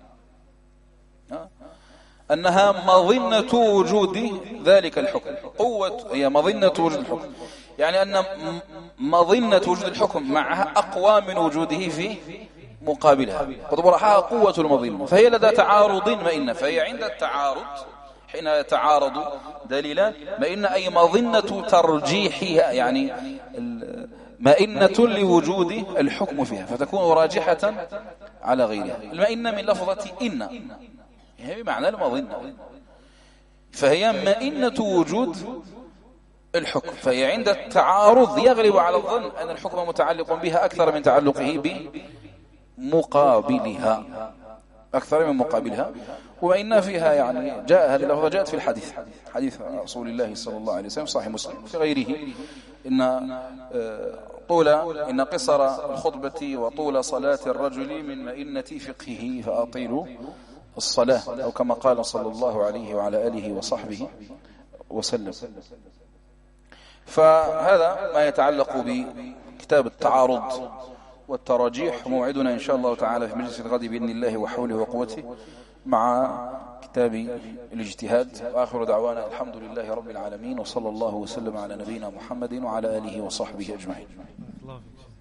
أنها مظنة وجود ذلك الحكم. هي مظنة وجود الحكم، يعني أن مظنة وجود الحكم معها أقوى من وجوده في مقابلها. قطب رحاها قوة المظنة، فهي لدى تعارض مئنة. فهي عند التعارض حين يتعارض دليلان مئنة، أي مظنة ترجيحها، يعني مئنة لوجود الحكم فيها، فتكون راجحة على غيرها. المئنة من لفظة إن، هي بمعنى المظنة، فهي مئنة وجود الحكم. فهي عند التعارض يغلب على الظن أن الحكم متعلق بها أكثر من تعلقه بمقابلها. وإن فيها يعني هذه اللفظة جاءت في حديث رسول الله صلى الله عليه وسلم صحيح مسلم في غيره، إن قصر الخطبة وطول صلاة الرجل من مئنة فقهه فأطيلوا الصلاة، أو كما قال صلى الله عليه وعلى آله وصحبه وسلم. فهذا ما يتعلق بكتاب التعارض والترجيح. موعدنا إن شاء الله تعالى في مجلس الغد بإذن الله وحوله وقوته مع كتاب الاجتهاد. وآخر دعوانا الحمد لله رب العالمين، وصلى الله وسلم على نبينا محمد وعلى آله وصحبه أجمعين.